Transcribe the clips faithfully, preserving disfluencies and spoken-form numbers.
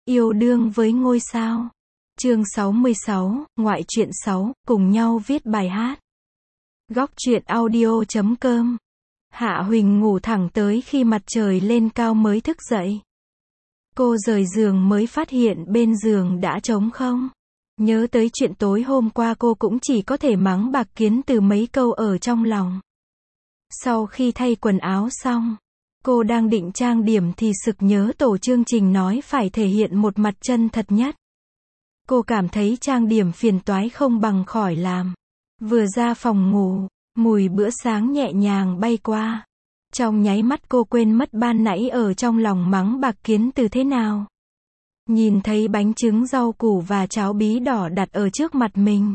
Yêu đương với ngôi sao. Chương sáu mươi sáu, ngoại truyện sáu, cùng nhau viết bài hát. Góc truyện audio chấm com. Hạ Huỳnh ngủ thẳng tới khi mặt trời lên cao mới thức dậy. Cô rời giường mới phát hiện bên giường đã trống không. Nhớ tới chuyện tối hôm qua cô cũng chỉ có thể mắng Bạc Kiến từ mấy câu ở trong lòng. Sau khi thay quần áo xong, cô đang định trang điểm thì sực nhớ tổ chương trình nói phải thể hiện một mặt chân thật nhất. Cô cảm thấy trang điểm phiền toái không bằng khỏi làm. Vừa ra phòng ngủ, mùi bữa sáng nhẹ nhàng bay qua. Trong nháy mắt cô quên mất ban nãy ở trong lòng mắng Bạc Kiến từ thế nào. Nhìn thấy bánh trứng rau củ và cháo bí đỏ đặt ở trước mặt mình.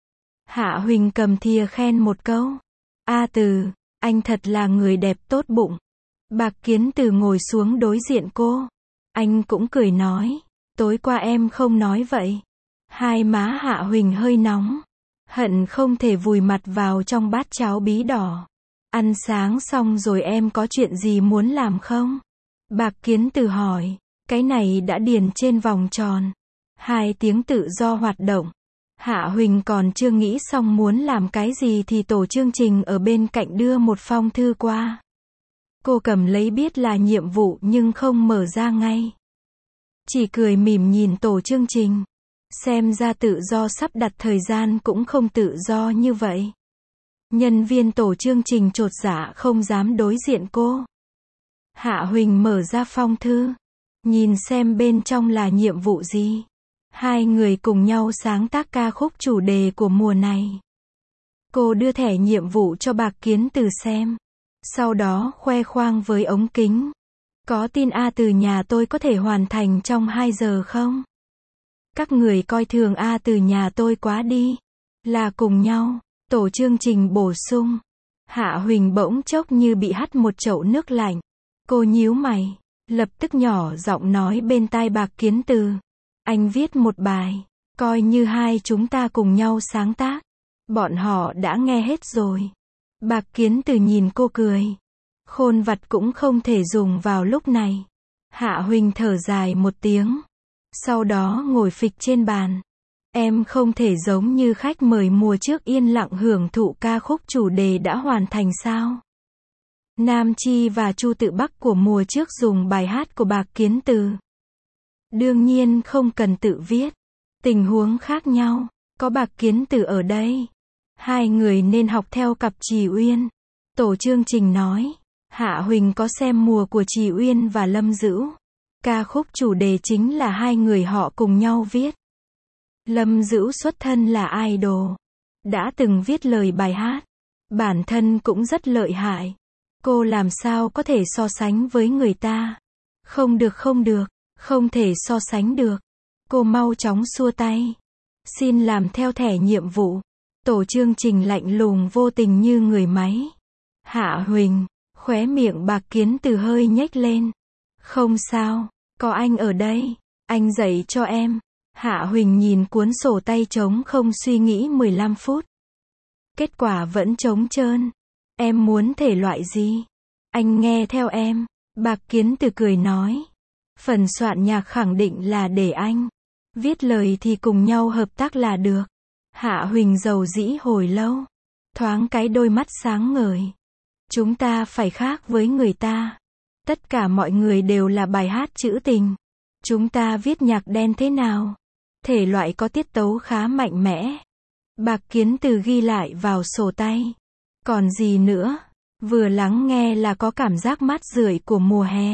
Hạ Huỳnh cầm thìa khen một câu. A Từ, anh thật là người đẹp tốt bụng. Bạc Kiến từ ngồi xuống đối diện cô. Anh cũng cười nói. Tối qua em không nói vậy. Hai má Hạ Huỳnh hơi nóng. Hận không thể vùi mặt vào trong bát cháo bí đỏ. Ăn sáng xong rồi em có chuyện gì muốn làm không? Bạc Kiến từ hỏi. Cái này đã điền trên vòng tròn. Hai tiếng tự do hoạt động. Hạ Huỳnh còn chưa nghĩ xong muốn làm cái gì thì tổ chương trình ở bên cạnh đưa một phong thư qua. Cô cầm lấy biết là nhiệm vụ nhưng không mở ra ngay. Chỉ cười mỉm nhìn tổ chương trình. Xem ra tự do sắp đặt thời gian cũng không tự do như vậy. Nhân viên tổ chương trình chột dạ không dám đối diện cô. Hạ Huỳnh mở ra phong thư. Nhìn xem bên trong là nhiệm vụ gì. Hai người cùng nhau sáng tác ca khúc chủ đề của mùa này. Cô đưa thẻ nhiệm vụ cho Bạc Kiến từ xem. Sau đó khoe khoang với ống kính. Có tin A Từ nhà tôi có thể hoàn thành trong hai giờ không? Các người coi thường A Từ nhà tôi quá đi. Là cùng nhau. Tổ chương trình bổ sung. Hạ Huỳnh bỗng chốc như bị hắt một chậu nước lạnh. Cô nhíu mày. Lập tức nhỏ giọng nói bên tai Bạc Kiến từ. Anh viết một bài. Coi như hai chúng ta cùng nhau sáng tác. Bọn họ đã nghe hết rồi. Bạc Kiến từ nhìn cô cười. Khôn vặt cũng không thể dùng vào lúc này. Hạ Huỳnh thở dài một tiếng. Sau đó ngồi phịch trên bàn. Em không thể giống như khách mời mùa trước yên lặng hưởng thụ ca khúc chủ đề đã hoàn thành sao? Nam Chi và Chu Tự Bắc của mùa trước dùng bài hát của Bạc Kiến từ. Đương nhiên không cần tự viết. Tình huống khác nhau. Có Bạc Kiến từ ở đây. Hai người nên học theo cặp Trì Uyên. Tổ chương trình nói. Hạ Huỳnh có xem mùa của Trì Uyên và Lâm Dữu. Ca khúc chủ đề chính là hai người họ cùng nhau viết. Lâm Dữu xuất thân là idol. Đã từng viết lời bài hát. Bản thân cũng rất lợi hại. Cô làm sao có thể so sánh với người ta. Không được không được. Không thể so sánh được. Cô mau chóng xua tay. Xin làm theo thẻ nhiệm vụ. Tổ chương trình lạnh lùng vô tình như người máy. Hạ Huỳnh. Khóe miệng Bạc Kiến từ hơi nhếch lên. Không sao. Có anh ở đây. Anh dạy cho em. Hạ Huỳnh nhìn cuốn sổ tay trống không suy nghĩ mười lăm phút. Kết quả vẫn trống trơn. Em muốn thể loại gì? Anh nghe theo em. Bạc Kiến từ cười nói. Phần soạn nhạc khẳng định là để anh. Viết lời thì cùng nhau hợp tác là được. Hạ Huỳnh dầu dĩ hồi lâu. Thoáng cái đôi mắt sáng ngời. Chúng ta phải khác với người ta. Tất cả mọi người đều là bài hát trữ tình. Chúng ta viết nhạc đen thế nào? Thể loại có tiết tấu khá mạnh mẽ. Bạc Kiến từ ghi lại vào sổ tay. Còn gì nữa? Vừa lắng nghe là có cảm giác mát rượi của mùa hè.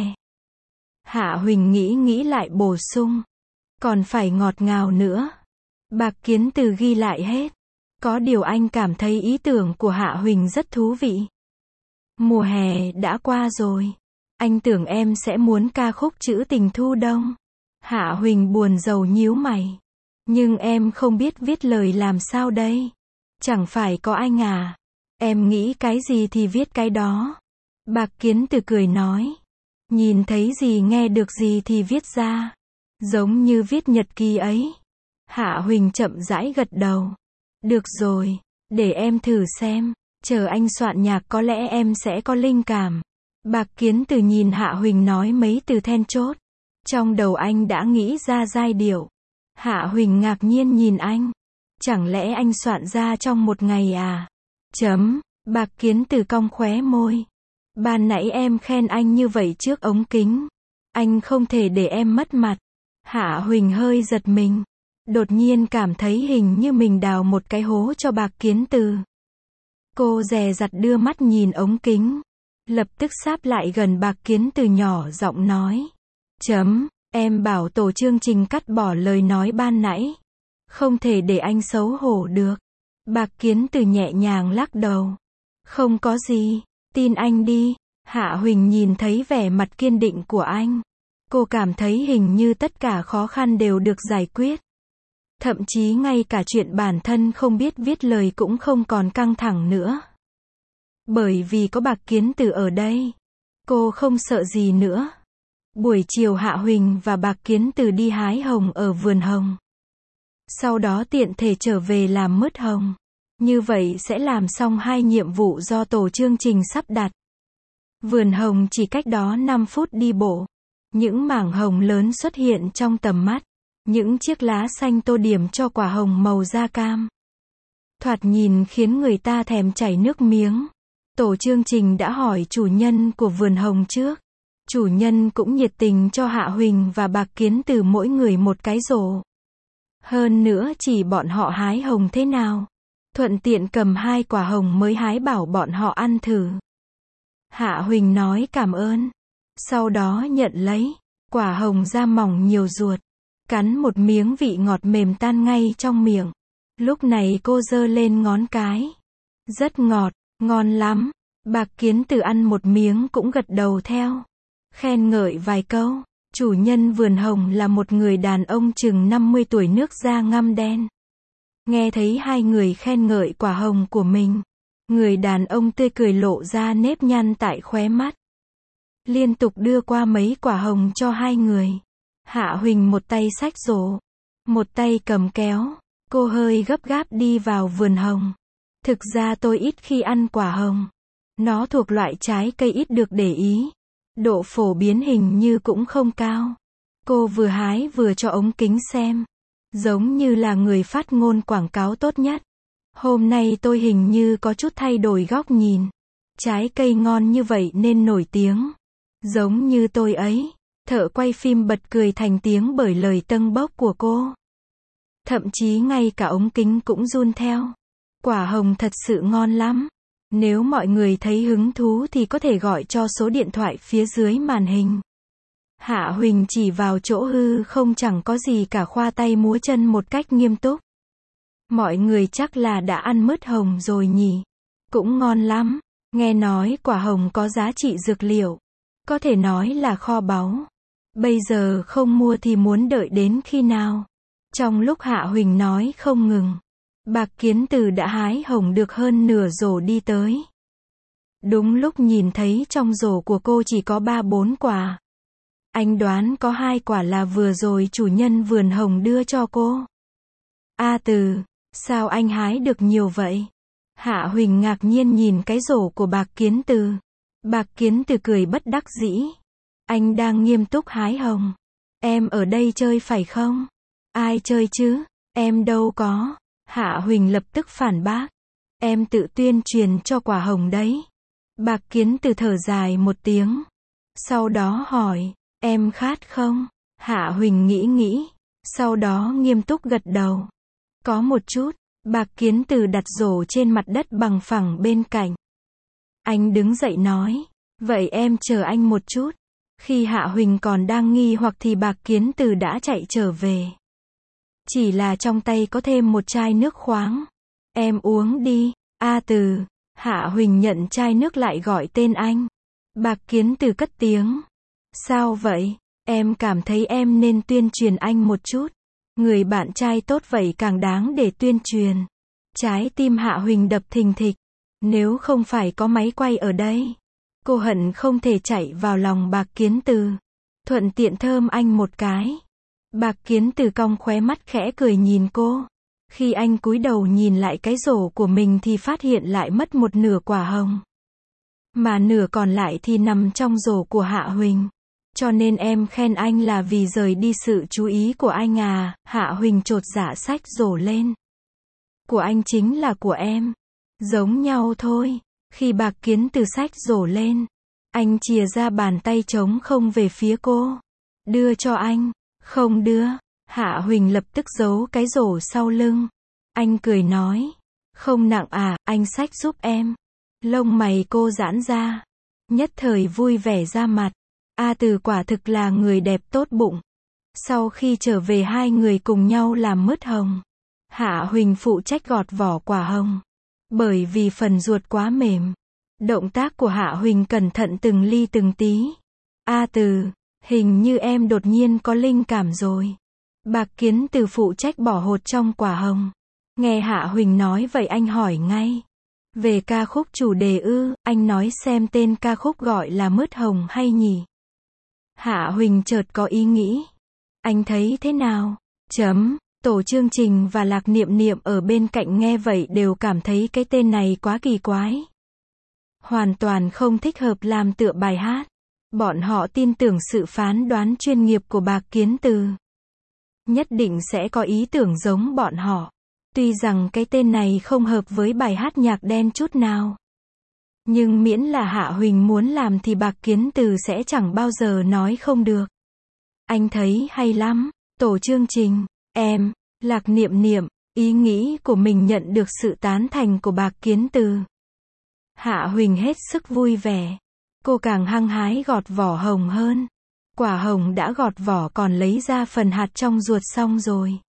Hạ Huỳnh nghĩ nghĩ lại bổ sung. Còn phải ngọt ngào nữa. Bạc Kiến từ ghi lại hết. Có điều anh cảm thấy ý tưởng của Hạ Huỳnh rất thú vị. Mùa hè đã qua rồi. Anh tưởng em sẽ muốn ca khúc trữ tình thu đông. Hạ Huỳnh buồn rầu nhíu mày. Nhưng em không biết viết lời làm sao đây. Chẳng phải có anh à. Em nghĩ cái gì thì viết cái đó. Bạc Kiến từ cười nói. Nhìn thấy gì nghe được gì thì viết ra. Giống như viết nhật ký ấy. Hạ Huỳnh chậm rãi gật đầu. Được rồi. Để em thử xem. Chờ anh soạn nhạc có lẽ em sẽ có linh cảm. Bạc Kiến từ nhìn Hạ Huỳnh nói mấy từ then chốt. Trong đầu anh đã nghĩ ra giai điệu. Hạ Huỳnh ngạc nhiên nhìn anh. Chẳng lẽ anh soạn ra trong một ngày à? Chấm. Bạc Kiến Từ cong khóe môi. Ban nãy em khen anh như vậy trước ống kính. Anh không thể để em mất mặt. Hạ Huỳnh hơi giật mình. Đột nhiên cảm thấy hình như mình đào một cái hố cho Bạc Kiến Từ. Cô dè dặt đưa mắt nhìn ống kính. Lập tức sáp lại gần Bạc Kiến Từ nhỏ giọng nói. Chấm. Em bảo tổ chương trình cắt bỏ lời nói ban nãy. Không thể để anh xấu hổ được. Bạc Kiến Từ nhẹ nhàng lắc đầu. Không có gì. Tin anh đi. Hạ Huỳnh nhìn thấy vẻ mặt kiên định của anh. Cô cảm thấy hình như tất cả khó khăn đều được giải quyết. Thậm chí ngay cả chuyện bản thân không biết viết lời cũng không còn căng thẳng nữa. Bởi vì có Bạc Kiến Từ ở đây. Cô không sợ gì nữa. Buổi chiều Hạ Huỳnh và Bạc Kiến Từ đi hái hồng ở vườn hồng. Sau đó tiện thể trở về làm mứt hồng. Như vậy sẽ làm xong hai nhiệm vụ do tổ chương trình sắp đặt. Vườn hồng chỉ cách đó năm phút đi bộ. Những mảng hồng lớn xuất hiện trong tầm mắt. Những chiếc lá xanh tô điểm cho quả hồng màu da cam. Thoạt nhìn khiến người ta thèm chảy nước miếng. Tổ chương trình đã hỏi chủ nhân của vườn hồng trước. Chủ nhân cũng nhiệt tình cho Hạ Huỳnh và Bạc Kiến Từ mỗi người một cái rổ. Hơn nữa chỉ bọn họ hái hồng thế nào. Thuận tiện cầm hai quả hồng mới hái bảo bọn họ ăn thử. Hạ Huỳnh nói cảm ơn. Sau đó nhận lấy. Quả hồng da mỏng nhiều ruột. Cắn một miếng vị ngọt mềm tan ngay trong miệng. Lúc này cô giơ lên ngón cái. Rất ngọt, ngon lắm. Bạc Kiến Từ ăn một miếng cũng gật đầu theo. Khen ngợi vài câu. Chủ nhân vườn hồng là một người đàn ông chừng năm mươi tuổi nước da ngăm đen. Nghe thấy hai người khen ngợi quả hồng của mình. Người đàn ông tươi cười lộ ra nếp nhăn tại khóe mắt. Liên tục đưa qua mấy quả hồng cho hai người. Hạ Huỳnh một tay xách rổ. Một tay cầm kéo. Cô hơi gấp gáp đi vào vườn hồng. Thực ra tôi ít khi ăn quả hồng. Nó thuộc loại trái cây ít được để ý. Độ phổ biến hình như cũng không cao. Cô vừa hái vừa cho ống kính xem. Giống như là người phát ngôn quảng cáo tốt nhất. Hôm nay tôi hình như có chút thay đổi góc nhìn. Trái cây ngon như vậy nên nổi tiếng. Giống như tôi ấy. Thợ quay phim bật cười thành tiếng bởi lời tâng bốc của cô. Thậm chí ngay cả ống kính cũng run theo. Quả hồng thật sự ngon lắm. Nếu mọi người thấy hứng thú thì có thể gọi cho số điện thoại phía dưới màn hình. Hạ Huỳnh chỉ vào chỗ hư không chẳng có gì cả khoa tay múa chân một cách nghiêm túc. Mọi người chắc là đã ăn mứt hồng rồi nhỉ. Cũng ngon lắm. Nghe nói quả hồng có giá trị dược liệu. Có thể nói là kho báu. Bây giờ không mua thì muốn đợi đến khi nào? Trong lúc Hạ Huỳnh nói không ngừng. Bạc Kiến Từ đã hái hồng được hơn nửa rổ đi tới. Đúng lúc nhìn thấy trong rổ của cô chỉ có ba bốn quả. Anh đoán có hai quả là vừa rồi chủ nhân vườn hồng đưa cho cô. A Từ, sao anh hái được nhiều vậy? Hạ Huỳnh ngạc nhiên nhìn cái rổ của Bạc Kiến Từ. Bạc Kiến Từ cười bất đắc dĩ. Anh đang nghiêm túc hái hồng. Em ở đây chơi phải không? Ai chơi chứ? Em đâu có. Hạ Huỳnh lập tức phản bác. Em tự tuyên truyền cho quả hồng đấy. Bạc Kiến Từ thở dài một tiếng. Sau đó hỏi, em khát không? Hạ Huỳnh nghĩ nghĩ. Sau đó nghiêm túc gật đầu. Có một chút. Bạc Kiến Từ đặt rổ trên mặt đất bằng phẳng bên cạnh. Anh đứng dậy nói. Vậy em chờ anh một chút. Khi Hạ Huỳnh còn đang nghi hoặc thì Bạc Kiến Từ đã chạy trở về. Chỉ là trong tay có thêm một chai nước khoáng. Em uống đi. A Từ. Hạ Huỳnh nhận chai nước lại gọi tên anh. Bạc Kiến Từ cất tiếng. Sao vậy? Em cảm thấy em nên tuyên truyền anh một chút. Người bạn trai tốt vậy càng đáng để tuyên truyền. Trái tim Hạ Huỳnh đập thình thịch. Nếu không phải có máy quay ở đây. Cô hận không thể chạy vào lòng Bạc Kiến Từ. Thuận tiện thơm anh một cái. Bạc Kiến Từ cong khóe mắt khẽ cười nhìn cô. Khi anh cúi đầu nhìn lại cái rổ của mình thì phát hiện lại mất một nửa quả hồng. Mà nửa còn lại thì nằm trong rổ của Hạ Huỳnh. Cho nên em khen anh là vì rời đi sự chú ý của anh à, Hạ Huỳnh chột dạ xách rổ lên. Của anh chính là của em. Giống nhau thôi. Khi Bạc Kiến Từ xách rổ lên, anh chìa ra bàn tay trống không về phía cô. Đưa cho anh. Không đưa. Hạ Huỳnh lập tức giấu cái rổ sau lưng. Anh cười nói. Không nặng à, anh xách giúp em. Lông mày cô giãn ra. Nhất thời vui vẻ ra mặt. A Từ quả thực là người đẹp tốt bụng. Sau khi trở về hai người cùng nhau làm mứt hồng. Hạ Huỳnh phụ trách gọt vỏ quả hồng. Bởi vì phần ruột quá mềm. Động tác của Hạ Huỳnh cẩn thận từng ly từng tí. A Từ, hình như em đột nhiên có linh cảm rồi. Bạc Kiến Từ phụ trách bỏ hột trong quả hồng. Nghe Hạ Huỳnh nói vậy anh hỏi ngay. Về ca khúc chủ đề ư, anh nói xem tên ca khúc gọi là Mứt Hồng hay nhỉ? Hạ Huỳnh chợt có ý nghĩ. Anh thấy thế nào? Chấm. Tổ chương trình và Lạc Niệm Niệm ở bên cạnh nghe vậy đều cảm thấy cái tên này quá kỳ quái. Hoàn toàn không thích hợp làm tựa bài hát. Bọn họ tin tưởng sự phán đoán chuyên nghiệp của Bạc Kiến Từ. Nhất định sẽ có ý tưởng giống bọn họ. Tuy rằng cái tên này không hợp với bài hát nhạc đen chút nào. Nhưng miễn là Hạ Huỳnh muốn làm thì Bạc Kiến Từ sẽ chẳng bao giờ nói không được. Anh thấy hay lắm. Tổ chương trình, em, Lạc Niệm Niệm, ý nghĩ của mình nhận được sự tán thành của Bạc Kiến Từ. Hạ Huỳnh hết sức vui vẻ. Cô càng hăng hái gọt vỏ hồng hơn. Quả hồng đã gọt vỏ còn lấy ra phần hạt trong ruột xong rồi.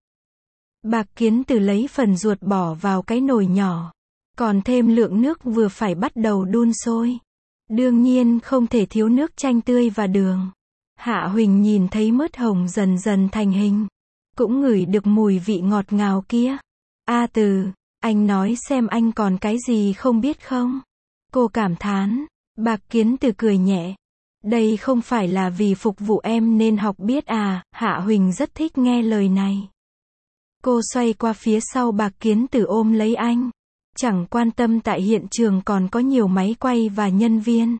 Bạc Kiến Từ lấy phần ruột bỏ vào cái nồi nhỏ. Còn thêm lượng nước vừa phải bắt đầu đun sôi. Đương nhiên không thể thiếu nước chanh tươi và đường. Hạ Huỳnh nhìn thấy mứt hồng dần dần thành hình. Cũng ngửi được mùi vị ngọt ngào kia. A Từ, anh nói xem anh còn cái gì không biết không? Cô cảm thán. Bạc Kiến Từ cười nhẹ. Đây không phải là vì phục vụ em nên học biết à, Hạ Huỳnh rất thích nghe lời này. Cô xoay qua phía sau Bạc Kiến Từ ôm lấy anh. Chẳng quan tâm tại hiện trường còn có nhiều máy quay và nhân viên.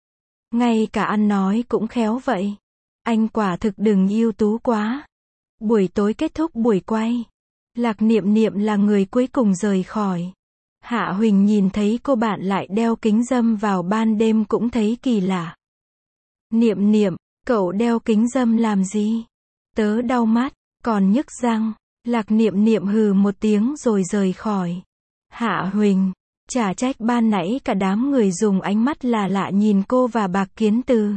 Ngay cả ăn nói cũng khéo vậy. Anh quả thực đừng ưu tú quá. Buổi tối kết thúc buổi quay. Lạc Niệm Niệm là người cuối cùng rời khỏi. Hạ Huỳnh nhìn thấy cô bạn lại đeo kính râm vào ban đêm cũng thấy kỳ lạ. Niệm Niệm, cậu đeo kính râm làm gì? Tớ đau mắt, còn nhức răng. Lạc Niệm Niệm hừ một tiếng rồi rời khỏi. Hạ Huỳnh, chả trách ban nãy cả đám người dùng ánh mắt lạ lạ nhìn cô và Bạc Kiến Từ.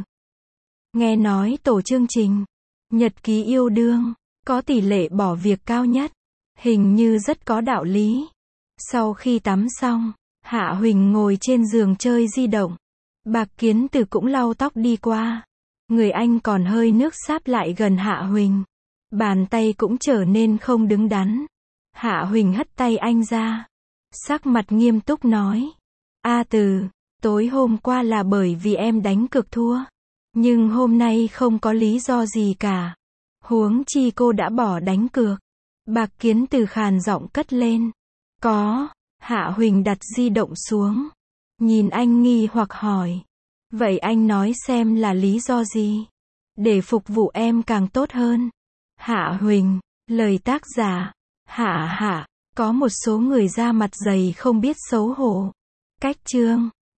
Nghe nói tổ chương trình, nhật ký yêu đương, có tỷ lệ bỏ việc cao nhất. Hình như rất có đạo lý. Sau khi tắm xong, Hạ Huỳnh ngồi trên giường chơi di động. Bạc Kiến Từ cũng lau tóc đi qua. Người anh còn hơi nước sáp lại gần Hạ Huỳnh. Bàn tay cũng trở nên không đứng đắn. Hạ Huỳnh hất tay anh ra. Sắc mặt nghiêm túc nói. A Từ, tối hôm qua là bởi vì em đánh cược thua. Nhưng hôm nay không có lý do gì cả. Huống chi cô đã bỏ đánh cược. Bạc Kiến Từ khàn giọng cất lên. Có. Hạ Huỳnh đặt di động xuống. Nhìn anh nghi hoặc hỏi. Vậy anh nói xem là lý do gì? Để phục vụ em càng tốt hơn. Hạ Huỳnh, lời tác giả. Hạ hạ, có một số người da mặt dày không biết xấu hổ. Cách chương.